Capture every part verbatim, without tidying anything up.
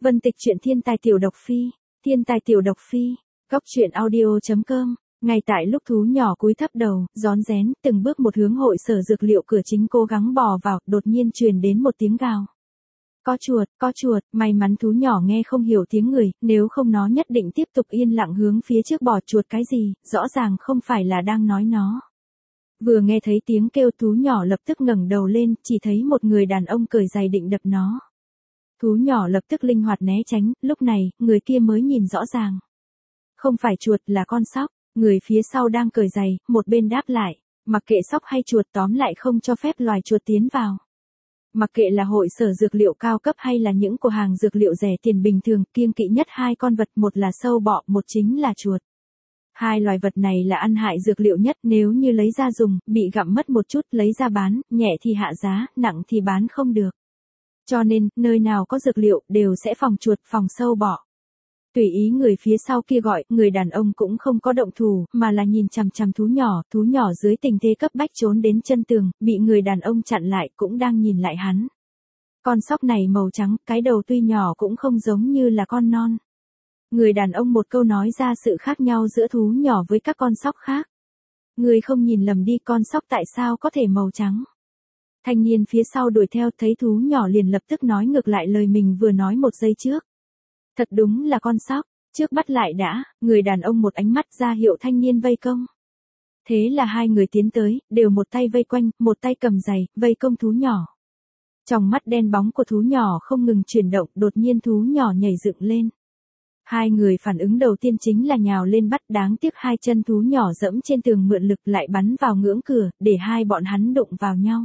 Vân Tịch truyện thiên tài tiểu độc phi, thiên tài tiểu độc phi, góc truyện audio chấm com. Ngay tại lúc thú nhỏ cúi thấp đầu, rón rén, từng bước một hướng hội sở dược liệu cửa chính cố gắng bò vào, đột nhiên truyền đến một tiếng gào. Có chuột, có chuột, may mắn thú nhỏ nghe không hiểu tiếng người, nếu không nó nhất định tiếp tục yên lặng hướng phía trước bò. Chuột cái gì, rõ ràng không phải là đang nói nó. Vừa nghe thấy tiếng kêu, thú nhỏ lập tức ngẩng đầu lên, chỉ thấy một người đàn ông cởi giày định đập nó. Thú nhỏ lập tức linh hoạt né tránh, lúc này, người kia mới nhìn rõ ràng. Không phải chuột, là con sóc. Người phía sau đang cởi giày, một bên đáp lại, mặc kệ sóc hay chuột, tóm lại không cho phép loài chuột tiến vào. Mặc kệ là hội sở dược liệu cao cấp hay là những cửa hàng dược liệu rẻ tiền bình thường, kiêng kỵ nhất hai con vật, một là sâu bọ, một chính là chuột. Hai loài vật này là ăn hại dược liệu nhất, nếu như lấy ra dùng, bị gặm mất một chút, lấy ra bán, nhẹ thì hạ giá, nặng thì bán không được. Cho nên, nơi nào có dược liệu, đều sẽ phòng chuột, phòng sâu bọ. Tùy ý người phía sau kia gọi, người đàn ông cũng không có động thủ, mà là nhìn chằm chằm thú nhỏ, thú nhỏ dưới tình thế cấp bách trốn đến chân tường, bị người đàn ông chặn lại, cũng đang nhìn lại hắn. Con sóc này màu trắng, cái đầu tuy nhỏ cũng không giống như là con non. Người đàn ông một câu nói ra sự khác nhau giữa thú nhỏ với các con sóc khác. Người không nhìn lầm đi, con sóc tại sao có thể màu trắng? Thanh niên phía sau đuổi theo, thấy thú nhỏ liền lập tức nói ngược lại lời mình vừa nói một giây trước. Thật đúng là con sóc, trước bắt lại đã, người đàn ông một ánh mắt ra hiệu thanh niên vây công. Thế là hai người tiến tới, đều một tay vây quanh, một tay cầm giày, vây công thú nhỏ. Trong mắt đen bóng của thú nhỏ không ngừng chuyển động, đột nhiên thú nhỏ nhảy dựng lên. Hai người phản ứng đầu tiên chính là nhào lên bắt, đáng tiếc hai chân thú nhỏ dẫm trên tường mượn lực lại bắn vào ngưỡng cửa, để hai bọn hắn đụng vào nhau.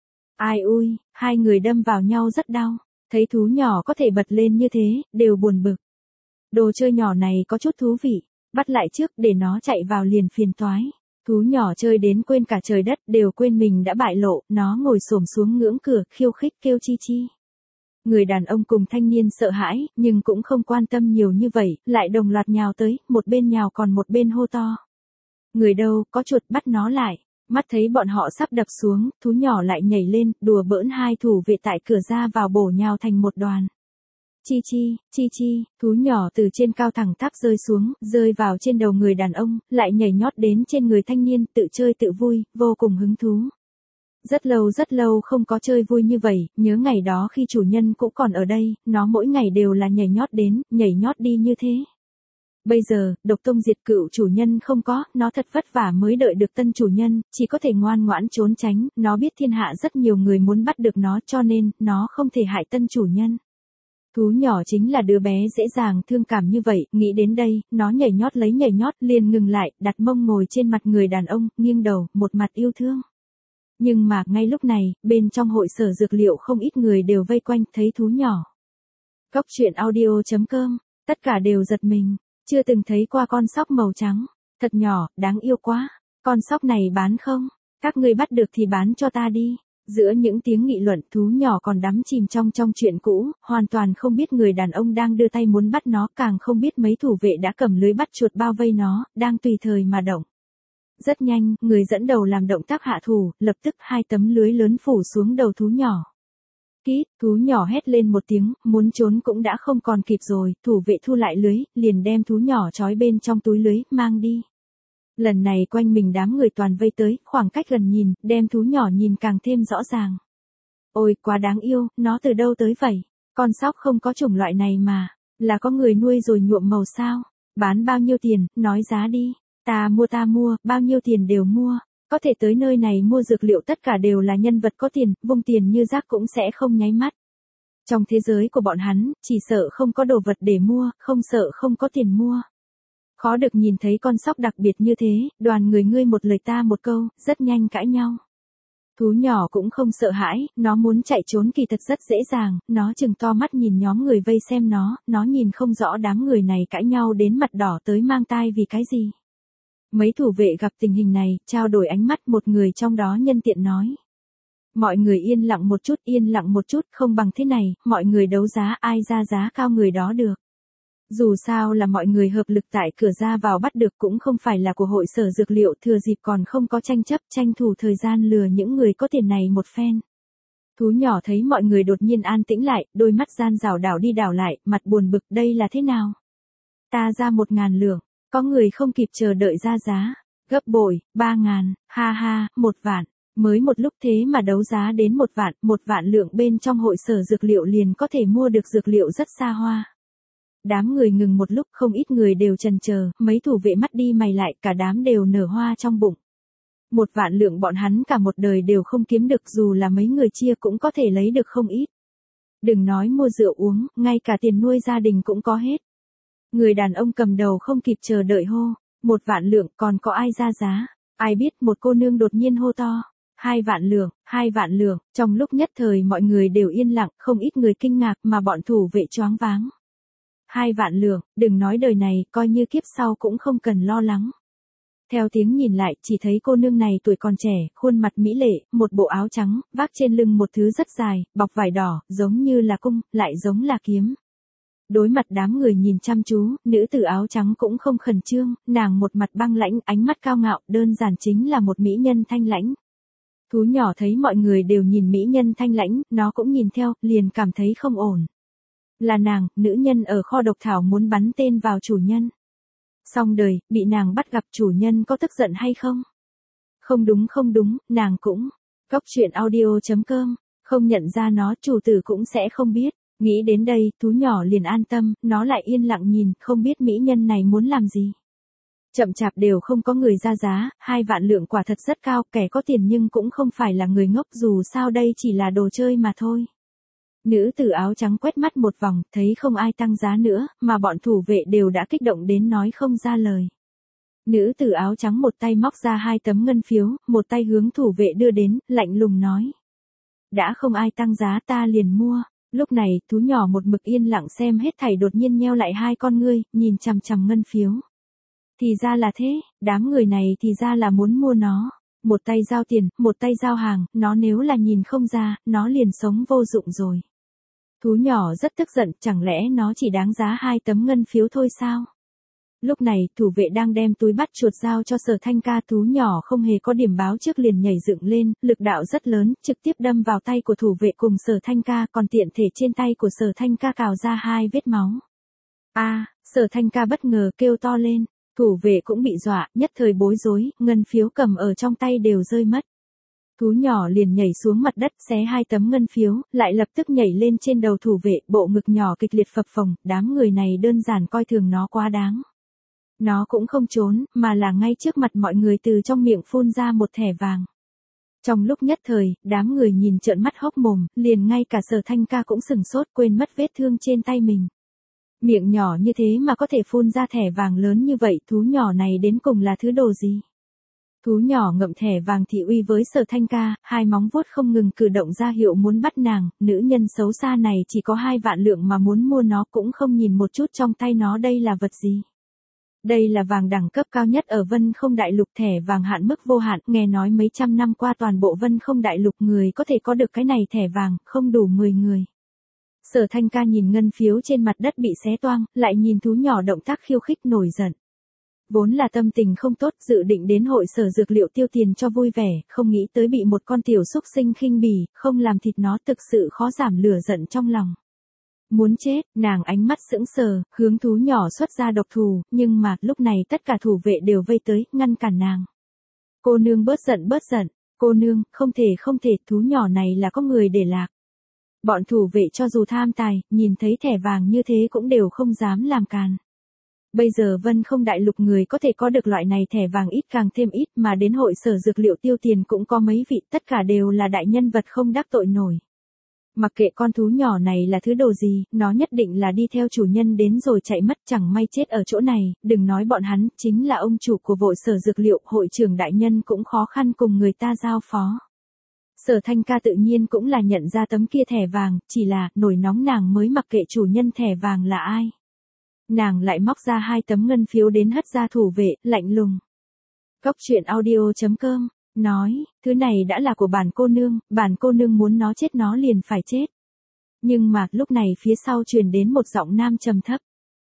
Ai ui, hai người đâm vào nhau rất đau. Thấy thú nhỏ có thể bật lên như thế, đều buồn bực. Đồ chơi nhỏ này có chút thú vị, bắt lại trước để nó chạy vào liền phiền toái. Thú nhỏ chơi đến quên cả trời đất, đều quên mình đã bại lộ, nó ngồi xổm xuống ngưỡng cửa, khiêu khích kêu chi chi. Người đàn ông cùng thanh niên sợ hãi, nhưng cũng không quan tâm nhiều như vậy, lại đồng loạt nhào tới, một bên nhào còn một bên hô to. Người đâu, có chuột, bắt nó lại. Mắt thấy bọn họ sắp đập xuống, thú nhỏ lại nhảy lên, đùa bỡn hai thủ vệ tại cửa ra vào bổ nhào thành một đoàn. Chi chi, chi chi, thú nhỏ từ trên cao thẳng tắp rơi xuống, rơi vào trên đầu người đàn ông, lại nhảy nhót đến trên người thanh niên, tự chơi tự vui, vô cùng hứng thú. Rất lâu rất lâu không có chơi vui như vậy, nhớ ngày đó khi chủ nhân cũng còn ở đây, nó mỗi ngày đều là nhảy nhót đến, nhảy nhót đi như thế. Bây giờ, độc tông diệt cựu chủ nhân không có, nó thật vất vả mới đợi được tân chủ nhân, chỉ có thể ngoan ngoãn trốn tránh, nó biết thiên hạ rất nhiều người muốn bắt được nó cho nên, nó không thể hại tân chủ nhân. Thú nhỏ chính là đứa bé dễ dàng thương cảm như vậy, nghĩ đến đây, nó nhảy nhót lấy nhảy nhót, liền ngừng lại, đặt mông ngồi trên mặt người đàn ông, nghiêng đầu, một mặt yêu thương. Nhưng mà, ngay lúc này, bên trong hội sở dược liệu không ít người đều vây quanh, thấy thú nhỏ. Góc truyện audio chấm com, tất cả đều giật mình. Chưa từng thấy qua con sóc màu trắng, thật nhỏ, đáng yêu quá, con sóc này bán không? Các ngươi bắt được thì bán cho ta đi. Giữa những tiếng nghị luận, thú nhỏ còn đắm chìm trong trong chuyện cũ, hoàn toàn không biết người đàn ông đang đưa tay muốn bắt nó, càng không biết mấy thủ vệ đã cầm lưới bắt chuột bao vây nó, đang tùy thời mà động. Rất nhanh, người dẫn đầu làm động tác hạ thủ, lập tức hai tấm lưới lớn phủ xuống đầu thú nhỏ. Kít, thú nhỏ hét lên một tiếng, muốn trốn cũng đã không còn kịp rồi, thủ vệ thu lại lưới, liền đem thú nhỏ trói bên trong túi lưới, mang đi. Lần này quanh mình đám người toàn vây tới, khoảng cách gần nhìn, đem thú nhỏ nhìn càng thêm rõ ràng. Ôi, quá đáng yêu, nó từ đâu tới vậy? Con sóc không có chủng loại này mà, là có người nuôi rồi nhuộm màu sao? Bán bao nhiêu tiền, nói giá đi. Ta mua ta mua, bao nhiêu tiền đều mua. Có thể tới nơi này mua dược liệu tất cả đều là nhân vật có tiền, vung tiền như rác cũng sẽ không nháy mắt. Trong thế giới của bọn hắn, chỉ sợ không có đồ vật để mua, không sợ không có tiền mua. Khó được nhìn thấy con sóc đặc biệt như thế, đoàn người ngươi một lời ta một câu, rất nhanh cãi nhau. Thú nhỏ cũng không sợ hãi, nó muốn chạy trốn kỳ thật rất dễ dàng, nó chừng to mắt nhìn nhóm người vây xem nó, nó nhìn không rõ đám người này cãi nhau đến mặt đỏ tới mang tai vì cái gì. Mấy thủ vệ gặp tình hình này, trao đổi ánh mắt, một người trong đó nhân tiện nói. Mọi người yên lặng một chút, yên lặng một chút, không bằng thế này, mọi người đấu giá, ai ra giá cao người đó được. Dù sao là mọi người hợp lực tại cửa ra vào bắt được, cũng không phải là của hội sở dược liệu, thừa dịp còn không có tranh chấp, tranh thủ thời gian lừa những người có tiền này một phen. Thú nhỏ thấy mọi người đột nhiên an tĩnh lại, đôi mắt gian rảo đảo đi đảo lại, mặt buồn bực, đây là thế nào? Ta ra một ngàn lượng, có người không kịp chờ đợi ra giá, gấp bội, ba ngàn, ha ha, một vạn, mới một lúc thế mà đấu giá đến một vạn, một vạn lượng bên trong hội sở dược liệu liền có thể mua được dược liệu rất xa hoa. Đám người ngừng một lúc, không ít người đều chần chờ, mấy thủ vệ mắt đi mày lại, cả đám đều nở hoa trong bụng. Một vạn lượng bọn hắn cả một đời đều không kiếm được, dù là mấy người chia cũng có thể lấy được không ít. Đừng nói mua rượu uống, ngay cả tiền nuôi gia đình cũng có hết. Người đàn ông cầm đầu không kịp chờ đợi hô, một vạn lượng, còn có ai ra giá? Ai biết, một cô nương đột nhiên hô to, hai vạn lượng, hai vạn lượng, trong lúc nhất thời mọi người đều yên lặng, không ít người kinh ngạc mà bọn thủ vệ choáng váng. Hai vạn lượng, đừng nói đời này, coi như kiếp sau cũng không cần lo lắng. Theo tiếng nhìn lại, chỉ thấy cô nương này tuổi còn trẻ, khuôn mặt mỹ lệ, một bộ áo trắng, vác trên lưng một thứ rất dài, bọc vải đỏ, giống như là cung, lại giống là kiếm. Đối mặt đám người nhìn chăm chú, nữ tử áo trắng cũng không khẩn trương, nàng một mặt băng lãnh, ánh mắt cao ngạo, đơn giản chính là một mỹ nhân thanh lãnh. Thú nhỏ thấy mọi người đều nhìn mỹ nhân thanh lãnh, nó cũng nhìn theo, liền cảm thấy không ổn. Là nàng, nữ nhân ở kho độc thảo muốn bắn tên vào chủ nhân. Xong đời, bị nàng bắt gặp, chủ nhân có tức giận hay không? Không đúng không đúng, nàng cũng. Cóc truyện audio chấm com, không nhận ra nó, chủ tử cũng sẽ không biết. Nghĩ đến đây, thú nhỏ liền an tâm, nó lại yên lặng nhìn, không biết mỹ nhân này muốn làm gì. Chậm chạp đều không có người ra giá, hai vạn lượng quả thật rất cao, kẻ có tiền nhưng cũng không phải là người ngốc, dù sao đây chỉ là đồ chơi mà thôi. Nữ tử áo trắng quét mắt một vòng, thấy không ai tăng giá nữa, mà bọn thủ vệ đều đã kích động đến nói không ra lời. Nữ tử áo trắng một tay móc ra hai tấm ngân phiếu, một tay hướng thủ vệ đưa đến, lạnh lùng nói. Đã không ai tăng giá ta liền mua. Lúc này, thú nhỏ một mực yên lặng xem hết thảy, đột nhiên nheo lại hai con ngươi, nhìn chằm chằm ngân phiếu. Thì ra là thế, đám người này thì ra là muốn mua nó. Một tay giao tiền, một tay giao hàng, nó nếu là nhìn không ra, nó liền sống vô dụng rồi. Thú nhỏ rất tức giận, chẳng lẽ nó chỉ đáng giá hai tấm ngân phiếu thôi sao? Lúc này, thủ vệ đang đem túi bắt chuột giao cho Sở Thanh Ca, thú nhỏ không hề có điểm báo trước liền nhảy dựng lên, lực đạo rất lớn, trực tiếp đâm vào tay của thủ vệ cùng Sở Thanh Ca, còn tiện thể trên tay của Sở Thanh Ca cào ra hai vết máu. A, à, Sở Thanh Ca bất ngờ kêu to lên, thủ vệ cũng bị dọa, nhất thời bối rối, ngân phiếu cầm ở trong tay đều rơi mất. Thú nhỏ liền nhảy xuống mặt đất, xé hai tấm ngân phiếu, lại lập tức nhảy lên trên đầu thủ vệ, bộ ngực nhỏ kịch liệt phập phồng, đám người này đơn giản coi thường nó quá đáng. Nó cũng không trốn, mà là ngay trước mặt mọi người từ trong miệng phun ra một thẻ vàng. Trong lúc nhất thời, đám người nhìn trợn mắt hốc mồm, liền ngay cả Sở Thanh Ca cũng sừng sốt, quên mất vết thương trên tay mình. Miệng nhỏ như thế mà có thể phun ra thẻ vàng lớn như vậy, thú nhỏ này đến cùng là thứ đồ gì? Thú nhỏ ngậm thẻ vàng thị uy với Sở Thanh Ca, hai móng vuốt không ngừng cử động ra hiệu muốn bắt nàng, nữ nhân xấu xa này chỉ có hai vạn lượng mà muốn mua nó, cũng không nhìn một chút trong tay nó đây là vật gì. Đây là vàng đẳng cấp cao nhất ở Vân Không Đại Lục, thẻ vàng hạn mức vô hạn, nghe nói mấy trăm năm qua toàn bộ Vân Không Đại Lục người có thể có được cái này thẻ vàng, không đủ mười người. Sở Thanh Ca nhìn ngân phiếu trên mặt đất bị xé toang, lại nhìn thú nhỏ động tác khiêu khích nổi giận. Vốn là tâm tình không tốt, dự định đến hội sở dược liệu tiêu tiền cho vui vẻ, không nghĩ tới bị một con tiểu xúc sinh khinh bỉ, không làm thịt nó, thực sự khó giảm lửa giận trong lòng. Muốn chết, nàng ánh mắt sững sờ, hướng thú nhỏ xuất ra độc thù, nhưng mà, lúc này tất cả thủ vệ đều vây tới, ngăn cản nàng. Cô nương bớt giận bớt giận, cô nương, không thể không thể, thú nhỏ này là có người để lạc. Bọn thủ vệ cho dù tham tài, nhìn thấy thẻ vàng như thế cũng đều không dám làm càn. Bây giờ Vân Không Đại Lục người có thể có được loại này thẻ vàng ít càng thêm ít, mà đến hội sở dược liệu tiêu tiền cũng có mấy vị, tất cả đều là đại nhân vật không đắc tội nổi. Mặc kệ con thú nhỏ này là thứ đồ gì, nó nhất định là đi theo chủ nhân đến rồi chạy mất, chẳng may chết ở chỗ này, đừng nói bọn hắn, chính là ông chủ của vội sở dược liệu, hội trưởng đại nhân cũng khó khăn cùng người ta giao phó. Sở Thanh Ca tự nhiên cũng là nhận ra tấm kia thẻ vàng, chỉ là, nổi nóng nàng mới mặc kệ chủ nhân thẻ vàng là ai. Nàng lại móc ra hai tấm ngân phiếu đến hất ra thủ vệ, lạnh lùng. Cóc truyện audio chấm com, nói, thứ này đã là của bản cô nương, bản cô nương muốn nó chết nó liền phải chết. Nhưng mà, lúc này phía sau truyền đến một giọng nam trầm thấp.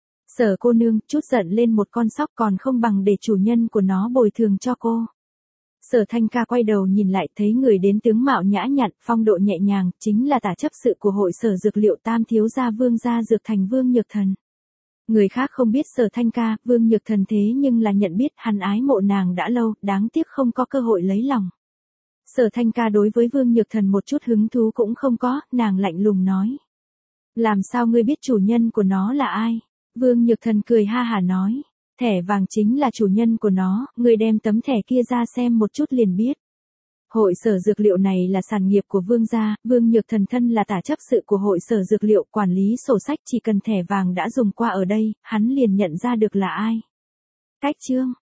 Sở cô nương, chút giận lên một con sóc còn không bằng để chủ nhân của nó bồi thường cho cô. Sở Thanh Ca quay đầu nhìn lại thấy người đến tướng mạo nhã nhặn, phong độ nhẹ nhàng, chính là tả chấp sự của hội Sở Dược Liệu Tam thiếu gia Vương gia Dược Thành Vương Nhược Thần. Người khác không biết Sở Thanh Ca, Vương Nhược Thần thế nhưng là nhận biết hắn ái mộ nàng đã lâu, đáng tiếc không có cơ hội lấy lòng. Sở Thanh Ca đối với Vương Nhược Thần một chút hứng thú cũng không có, nàng lạnh lùng nói. Làm sao ngươi biết chủ nhân của nó là ai? Vương Nhược Thần cười ha hả nói. Thẻ vàng chính là chủ nhân của nó, ngươi đem tấm thẻ kia ra xem một chút liền biết. Hội Sở Dược Liệu này là sản nghiệp của Vương gia, Vương Nhược Thần thân là tả chấp sự của hội Sở Dược Liệu, quản lý sổ sách, chỉ cần thẻ vàng đã dùng qua ở đây, hắn liền nhận ra được là ai. Cách chương